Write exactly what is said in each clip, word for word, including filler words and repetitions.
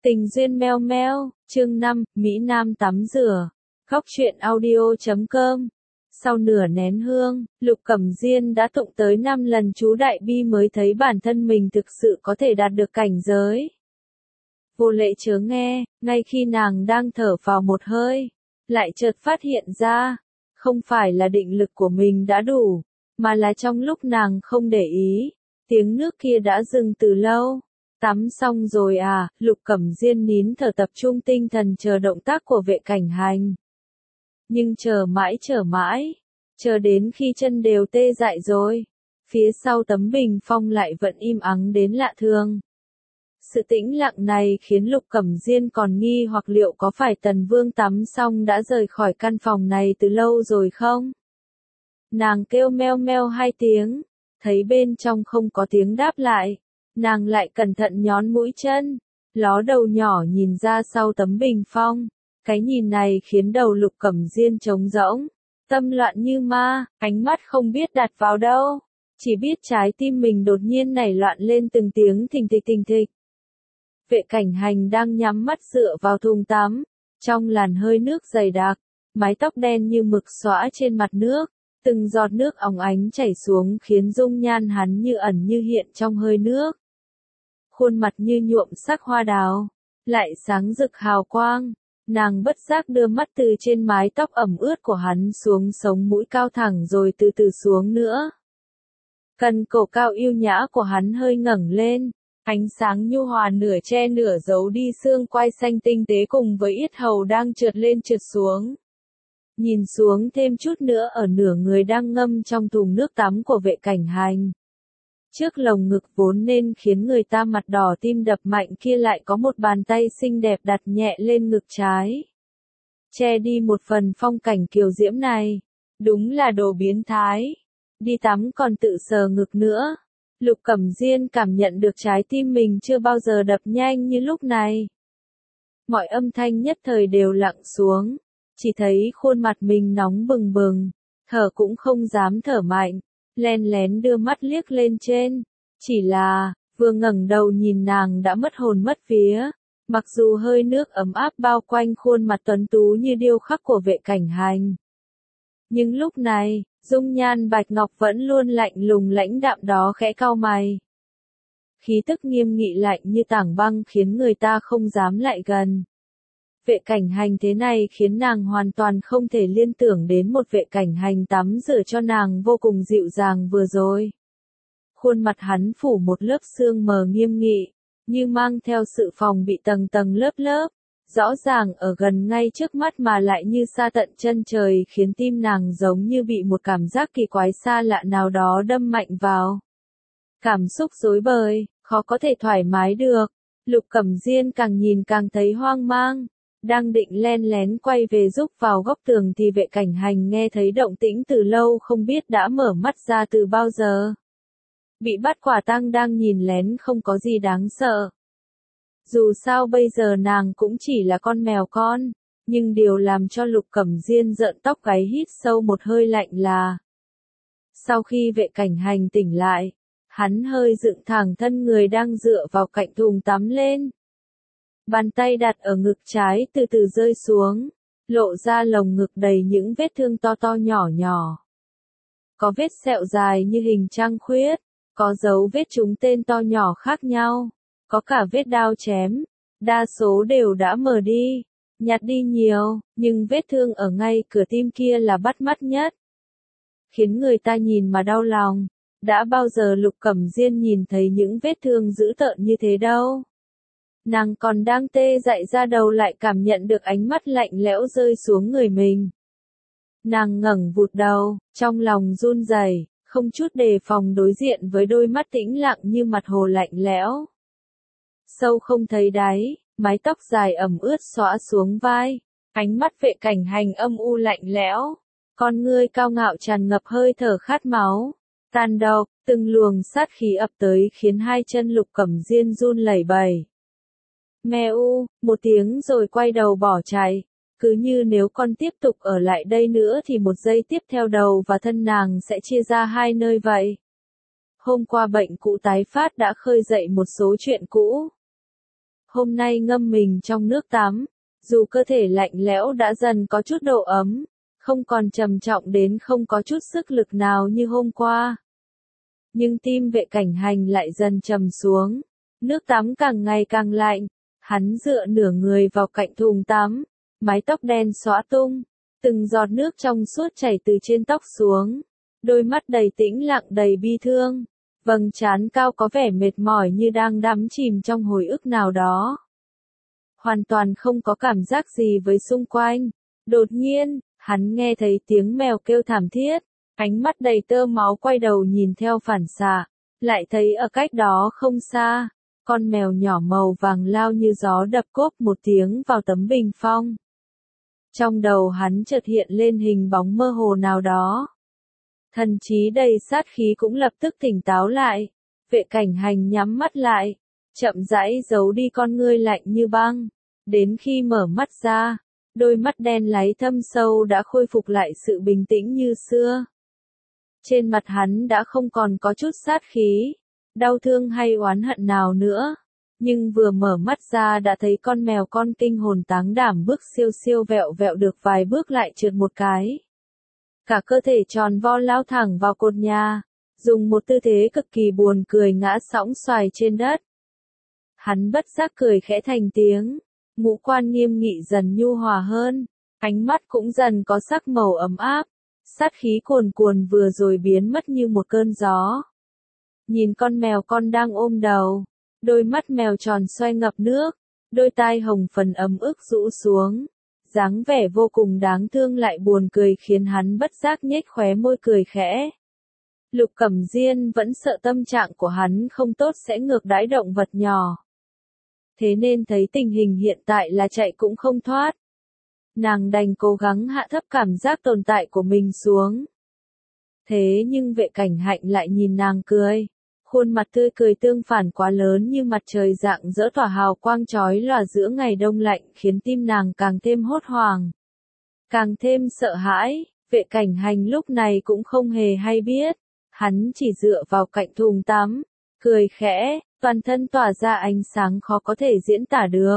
Tình duyên meo meo, chương năm, Mỹ Nam tắm rửa. Góc truyện audio chấm com. Sau nửa nén hương, Lục Cẩm Diên đã tụng tới năm lần chú Đại Bi mới thấy bản thân mình thực sự có thể đạt được cảnh giới. Vô Lệ chớ nghe, ngay khi nàng đang thở vào một hơi, lại chợt phát hiện ra, không phải là định lực của mình đã đủ, mà là trong lúc nàng không để ý, tiếng nước kia đã dừng từ lâu. Tắm xong rồi à, Lục Cẩm Diên nín thở tập trung tinh thần chờ động tác của Vệ Cảnh Hành. Nhưng chờ mãi chờ mãi, chờ đến khi chân đều tê dại rồi, phía sau tấm bình phong lại vẫn im ắng đến lạ thường. Sự tĩnh lặng này khiến Lục Cẩm Diên còn nghi hoặc liệu có phải Tần Vương tắm xong đã rời khỏi căn phòng này từ lâu rồi không? Nàng kêu meo meo hai tiếng, thấy bên trong không có tiếng đáp lại. Nàng lại cẩn thận nhón mũi chân, ló đầu nhỏ nhìn ra sau tấm bình phong. Cái nhìn này khiến đầu Lục Cẩm Diên trống rỗng, tâm loạn như ma, ánh mắt không biết đặt vào đâu. Chỉ biết trái tim mình đột nhiên nảy loạn lên từng tiếng thình thịch thình thịch. Vệ Cảnh Hành đang nhắm mắt dựa vào thùng tắm, trong làn hơi nước dày đặc, mái tóc đen như mực xõa trên mặt nước. Từng giọt nước óng ánh chảy xuống khiến dung nhan hắn như ẩn như hiện trong hơi nước. Khuôn mặt như nhuộm sắc hoa đào, lại sáng rực hào quang. Nàng bất giác đưa mắt từ trên mái tóc ẩm ướt của hắn xuống sống mũi cao thẳng rồi từ từ xuống nữa. Cần cổ cao yêu nhã của hắn hơi ngẩng lên, ánh sáng nhu hòa nửa che nửa giấu đi xương quai xanh tinh tế cùng với yết hầu đang trượt lên trượt xuống. Nhìn xuống thêm chút nữa ở nửa người đang ngâm trong thùng nước tắm của Vệ Cảnh Hành. Trước lồng ngực vốn nên khiến người ta mặt đỏ tim đập mạnh kia lại có một bàn tay xinh đẹp đặt nhẹ lên ngực trái. Che đi một phần phong cảnh kiều diễm này. Đúng là đồ biến thái. Đi tắm còn tự sờ ngực nữa. Lục Cẩm Diên cảm nhận được trái tim mình chưa bao giờ đập nhanh như lúc này. Mọi âm thanh nhất thời đều lặng xuống. Chỉ thấy khuôn mặt mình nóng bừng bừng. Thở cũng không dám thở mạnh. Len lén đưa mắt liếc lên trên, chỉ là, vừa ngẩng đầu nhìn nàng đã mất hồn mất vía, mặc dù hơi nước ấm áp bao quanh khuôn mặt tuấn tú như điêu khắc của Vệ Cảnh Hành. Nhưng lúc này, dung nhan bạch ngọc vẫn luôn lạnh lùng lãnh đạm đó khẽ cau mày. Khí tức nghiêm nghị lạnh như tảng băng khiến người ta không dám lại gần. Vệ Cảnh Hành thế này khiến nàng hoàn toàn không thể liên tưởng đến một Vệ Cảnh Hành tắm rửa cho nàng vô cùng dịu dàng vừa rồi. Khuôn mặt hắn phủ một lớp sương mờ nghiêm nghị, như mang theo sự phòng bị tầng tầng lớp lớp, rõ ràng ở gần ngay trước mắt mà lại như xa tận chân trời khiến tim nàng giống như bị một cảm giác kỳ quái xa lạ nào đó đâm mạnh vào. Cảm xúc rối bời, khó có thể thoải mái được, Lục Cẩm Diên càng nhìn càng thấy hoang mang. Đang định len lén quay về giúp vào góc tường thì Vệ Cảnh Hành nghe thấy động tĩnh từ lâu không biết đã mở mắt ra từ bao giờ. Bị bắt quả tang đang nhìn lén không có gì đáng sợ. Dù sao bây giờ nàng cũng chỉ là con mèo con, nhưng điều làm cho Lục Cẩm Diên rợn tóc gáy hít sâu một hơi lạnh là. Sau khi Vệ Cảnh Hành tỉnh lại, hắn hơi dựng thẳng thân người đang dựa vào cạnh thùng tắm lên. Bàn tay đặt ở ngực trái từ từ rơi xuống, lộ ra lồng ngực đầy những vết thương to to nhỏ nhỏ. Có vết sẹo dài như hình trăng khuyết, có dấu vết trúng tên to nhỏ khác nhau, có cả vết đao chém, đa số đều đã mờ đi, nhạt đi nhiều, nhưng vết thương ở ngay cửa tim kia là bắt mắt nhất. Khiến người ta nhìn mà đau lòng, đã bao giờ Lục Cẩm Diên nhìn thấy những vết thương dữ tợn như thế đâu. Nàng còn đang tê dại ra đầu lại cảm nhận được ánh mắt lạnh lẽo rơi xuống người mình. Nàng ngẩng vụt đầu, trong lòng run rẩy, không chút đề phòng đối diện với đôi mắt tĩnh lặng như mặt hồ lạnh lẽo. Sâu không thấy đáy, mái tóc dài ẩm ướt xõa xuống vai, ánh mắt Vệ Cảnh Hành âm u lạnh lẽo, con ngươi cao ngạo tràn ngập hơi thở khát máu, tàn độc, từng luồng sát khí ập tới khiến hai chân Lục Cẩm Diên run lẩy bẩy. Meo, một tiếng rồi quay đầu bỏ chạy, cứ như nếu con tiếp tục ở lại đây nữa thì một giây tiếp theo đầu và thân nàng sẽ chia ra hai nơi vậy. Hôm qua bệnh cũ tái phát đã khơi dậy một số chuyện cũ. hôm nay ngâm mình trong nước tắm, dù cơ thể lạnh lẽo đã dần có chút độ ấm, không còn trầm trọng đến không có chút sức lực nào như hôm qua. Nhưng tim Vệ Cảnh Hành lại dần trầm xuống, nước tắm càng ngày càng lạnh, hắn dựa nửa người vào cạnh thùng tắm, mái tóc đen xõa tung, từng giọt nước trong suốt chảy từ trên tóc xuống, đôi mắt đầy tĩnh lặng đầy bi thương, vầng trán cao có vẻ mệt mỏi như đang đắm chìm trong hồi ức nào đó. Hoàn toàn không có cảm giác gì với xung quanh. Đột nhiên, hắn nghe thấy tiếng mèo kêu thảm thiết, ánh mắt đầy tơ máu quay đầu nhìn theo phản xạ, lại thấy ở cách đó không xa, con mèo nhỏ màu vàng lao như gió đập cốp một tiếng vào tấm bình phong. Trong đầu hắn chợt hiện lên hình bóng mơ hồ nào đó. Thần trí đầy sát khí cũng lập tức tỉnh táo lại. Vệ Cảnh Hành nhắm mắt lại, chậm rãi giấu đi con ngươi lạnh như băng. Đến khi mở mắt ra, đôi mắt đen láy thâm sâu đã khôi phục lại sự bình tĩnh như xưa. Trên mặt hắn đã không còn có chút sát khí, đau thương hay oán hận nào nữa. Nhưng vừa mở mắt ra đã thấy con mèo con kinh hồn táng đảm bước siêu siêu vẹo vẹo được vài bước lại trượt một cái. Cả cơ thể tròn vo lao thẳng vào cột nhà, dùng một tư thế cực kỳ buồn cười ngã sõng xoài trên đất. Hắn bất giác cười khẽ thành tiếng, ngũ quan nghiêm nghị dần nhu hòa hơn, ánh mắt cũng dần có sắc màu ấm áp, sát khí cuồn cuồn vừa rồi biến mất như một cơn gió. Nhìn con mèo con đang ôm đầu, đôi mắt mèo tròn xoay ngập nước, đôi tai hồng phần ấm ức rũ xuống. Dáng vẻ vô cùng đáng thương lại buồn cười khiến hắn bất giác nhếch khóe môi cười khẽ. Lục Cẩm Diên vẫn sợ tâm trạng của hắn không tốt sẽ ngược đãi động vật nhỏ. Thế nên thấy tình hình hiện tại là chạy cũng không thoát. Nàng đành cố gắng hạ thấp cảm giác tồn tại của mình xuống. Thế nhưng Vệ Cảnh Hạnh lại nhìn nàng cười. Khuôn mặt tươi cười tương phản quá lớn như mặt trời rạng rỡ tỏa hào quang chói lòa giữa ngày đông lạnh khiến tim nàng càng thêm hốt hoảng. Càng thêm sợ hãi, Vệ Cảnh Hành lúc này cũng không hề hay biết. Hắn chỉ dựa vào cạnh thùng tắm, cười khẽ, toàn thân tỏa ra ánh sáng khó có thể diễn tả được.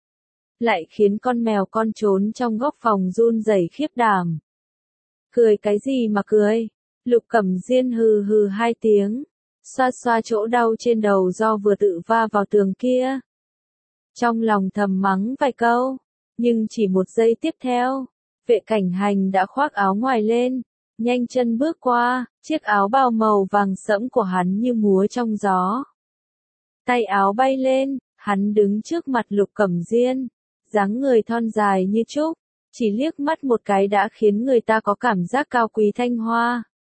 Lại khiến con mèo con trốn trong góc phòng run rẩy khiếp đảm. Cười cái gì mà cười? Lục Cẩm Diên hừ hừ hai tiếng. Xoa xoa chỗ đau trên đầu do vừa tự va vào tường kia. Trong lòng thầm mắng vài câu, nhưng chỉ một giây tiếp theo, Vệ Cảnh Hành đã khoác áo ngoài lên, nhanh chân bước qua, chiếc áo bào màu vàng sẫm của hắn như múa trong gió. Tay áo bay lên, hắn đứng trước mặt Lục Cẩm Diên, dáng người thon dài như trúc, chỉ liếc mắt một cái đã khiến người ta có cảm giác cao quý thanh hoa.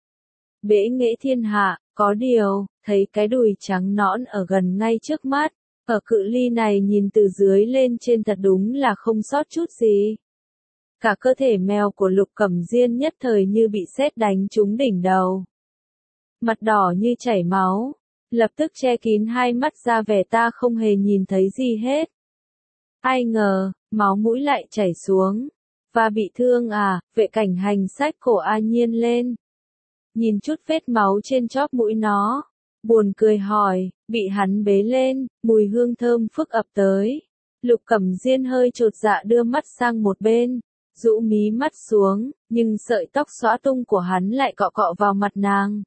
Bẽ nghệ thiên hạ. Có điều, thấy cái đùi trắng nõn ở gần ngay trước mắt, ở cự ly này nhìn từ dưới lên trên thật đúng là không sót chút gì. Cả cơ thể mèo của Lục Cẩm Diên nhất thời như bị sét đánh trúng đỉnh đầu. Mặt đỏ như chảy máu, lập tức che kín hai mắt ra vẻ ta không hề nhìn thấy gì hết. Ai ngờ, máu mũi lại chảy xuống. Và bị thương à? Vệ Cảnh Hành xách cổ A Nhiên lên. Nhìn chút vết máu trên chóp mũi nó, buồn cười hỏi, bị hắn bế lên, mùi hương thơm phức ập tới. Lục Cẩm Diên hơi chột dạ đưa mắt sang một bên, rũ mí mắt xuống, nhưng sợi tóc xõa tung của hắn lại cọ cọ vào mặt nàng.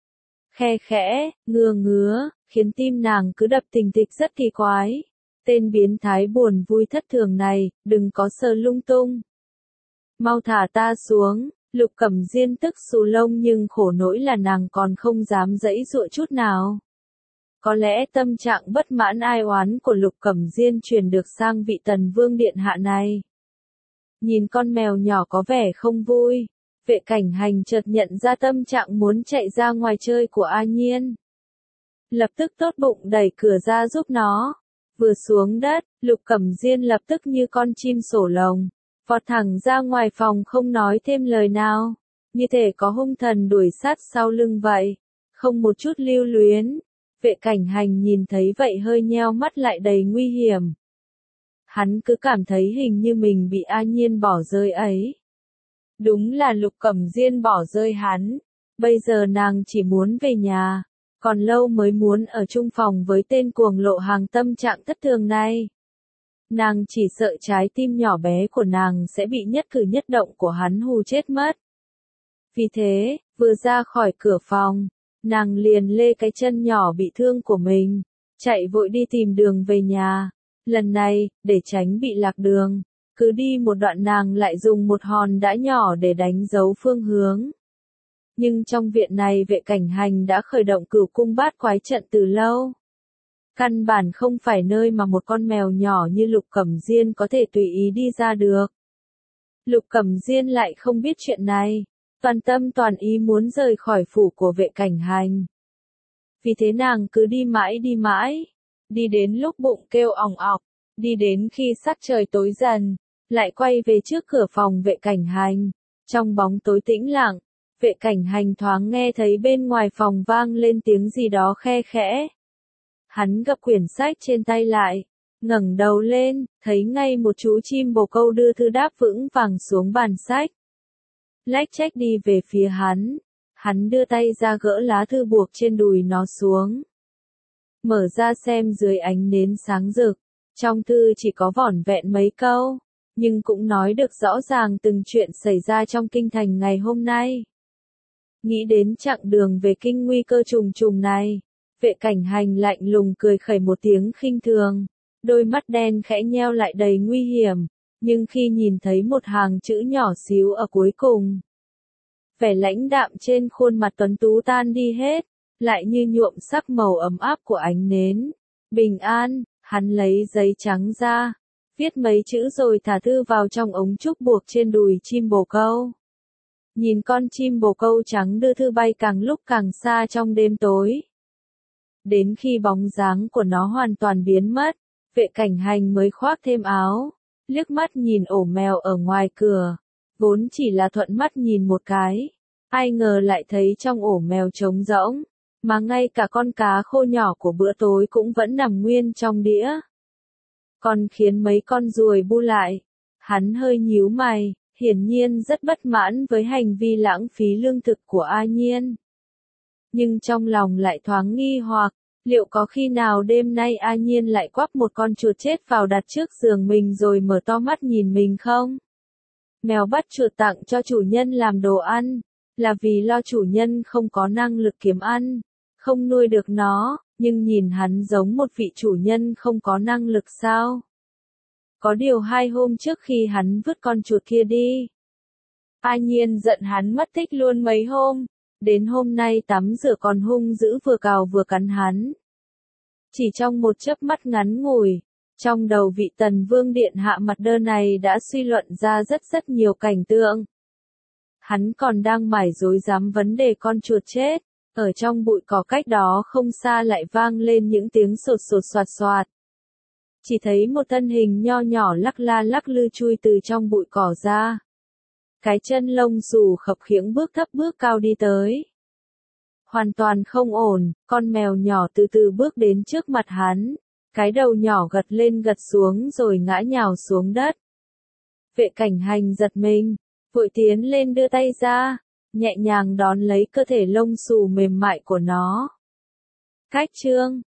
Khe khẽ, ngứa ngứa, khiến tim nàng cứ đập thình thịch rất kỳ quái. Tên biến thái buồn vui thất thường này, đừng có sờ lung tung. Mau thả ta xuống. Lục Cẩm Diên tức xù lông nhưng khổ nỗi là nàng còn không dám giãy giụa chút nào. Có lẽ tâm trạng bất mãn ai oán của Lục Cẩm Diên truyền được sang vị Tần Vương điện hạ này. Nhìn con mèo nhỏ có vẻ không vui, Vệ Cảnh Hành chợt nhận ra tâm trạng muốn chạy ra ngoài chơi của A Nhiên. Lập tức tốt bụng đẩy cửa ra giúp nó. Vừa xuống đất, Lục Cẩm Diên lập tức như con chim sổ lồng, vọt thẳng ra ngoài phòng không nói thêm lời nào, như thể có hung thần đuổi sát sau lưng vậy, không một chút lưu luyến. Vệ Cảnh Hành nhìn thấy vậy hơi nheo mắt lại đầy nguy hiểm. Hắn cứ cảm thấy hình như mình bị A Nhiên bỏ rơi ấy. Đúng là Lục Cẩm Diên bỏ rơi hắn, bây giờ nàng chỉ muốn về nhà, còn lâu mới muốn ở chung phòng với tên cuồng lộ hàng tâm trạng thất thường này. Nàng chỉ sợ trái tim nhỏ bé của nàng sẽ bị nhất cử nhất động của hắn hù chết mất. Vì thế, vừa ra khỏi cửa phòng, nàng liền lê cái chân nhỏ bị thương của mình, chạy vội đi tìm đường về nhà. Lần này, để tránh bị lạc đường, cứ đi một đoạn nàng lại dùng một hòn đá nhỏ để đánh dấu phương hướng. Nhưng trong viện này Vệ Cảnh Hành đã khởi động Cửu Cung Bát Quái trận từ lâu. Căn bản không phải nơi mà một con mèo nhỏ như Lục Cẩm Diên có thể tùy ý đi ra được. Lục Cẩm Diên lại không biết chuyện này, toàn tâm toàn ý muốn rời khỏi phủ của Vệ Cảnh Hành. Vì thế nàng cứ đi mãi đi mãi, đi đến lúc bụng kêu òng ọc, đi đến khi sắc trời tối dần, lại quay về trước cửa phòng Vệ Cảnh Hành. Trong bóng tối tĩnh lặng, Vệ Cảnh Hành thoáng nghe thấy bên ngoài phòng vang lên tiếng gì đó khe khẽ. Hắn gập quyển sách trên tay lại, ngẩng đầu lên, thấy ngay một chú chim bồ câu đưa thư đáp vững vàng xuống bàn sách. Lách chách đi về phía hắn, hắn đưa tay ra gỡ lá thư buộc trên đùi nó xuống. Mở ra xem dưới ánh nến sáng rực, trong thư chỉ có vỏn vẹn mấy câu, nhưng cũng nói được rõ ràng từng chuyện xảy ra trong kinh thành ngày hôm nay. Nghĩ đến chặng đường về kinh nguy cơ trùng trùng này, Vệ Cảnh Hành lạnh lùng cười khẩy một tiếng khinh thường, đôi mắt đen khẽ nheo lại đầy nguy hiểm, nhưng khi nhìn thấy một hàng chữ nhỏ xíu ở cuối cùng, vẻ lãnh đạm trên khuôn mặt tuấn tú tan đi hết, lại như nhuộm sắc màu ấm áp của ánh nến. Bình an, hắn lấy giấy trắng ra, viết mấy chữ rồi thả thư vào trong ống trúc buộc trên đùi chim bồ câu. Nhìn con chim bồ câu trắng đưa thư bay càng lúc càng xa trong đêm tối. Đến khi bóng dáng của nó hoàn toàn biến mất, Vệ Cảnh Hành mới khoác thêm áo, liếc mắt nhìn ổ mèo ở ngoài cửa, vốn chỉ là thuận mắt nhìn một cái, ai ngờ lại thấy trong ổ mèo trống rỗng, mà ngay cả con cá khô nhỏ của bữa tối cũng vẫn nằm nguyên trong đĩa. Còn khiến mấy con ruồi bu lại, hắn hơi nhíu mày, hiển nhiên rất bất mãn với hành vi lãng phí lương thực của A Nhiên. Nhưng trong lòng lại thoáng nghi hoặc, liệu có khi nào đêm nay A Nhiên lại quắp một con chuột chết vào đặt trước giường mình rồi mở to mắt nhìn mình không? Mèo bắt chuột tặng cho chủ nhân làm đồ ăn, là vì lo chủ nhân không có năng lực kiếm ăn, không nuôi được nó, nhưng nhìn hắn giống một vị chủ nhân không có năng lực sao? Có điều hai hôm trước khi hắn vứt con chuột kia đi, A Nhiên giận hắn mất tích luôn mấy hôm, đến hôm nay tắm rửa còn hung dữ vừa cào vừa cắn hắn. Chỉ trong một chớp mắt ngắn ngủi, trong đầu vị Tần Vương điện hạ mặt đơ này đã suy luận ra rất rất nhiều cảnh tượng. Hắn còn đang mải rối rắm vấn đề con chuột chết, ở trong bụi cỏ cách đó không xa lại vang lên những tiếng sột sột soạt soạt. Chỉ thấy một thân hình nho nhỏ lắc la lắc lư chui từ trong bụi cỏ ra. Cái chân lông xù khập khiễng bước thấp bước cao đi tới. Hoàn toàn không ổn, con mèo nhỏ từ từ bước đến trước mặt hắn, cái đầu nhỏ gật lên gật xuống rồi ngã nhào xuống đất. Vệ Cảnh Hành giật mình, vội tiến lên đưa tay ra, nhẹ nhàng đón lấy cơ thể lông xù mềm mại của nó. Cách chương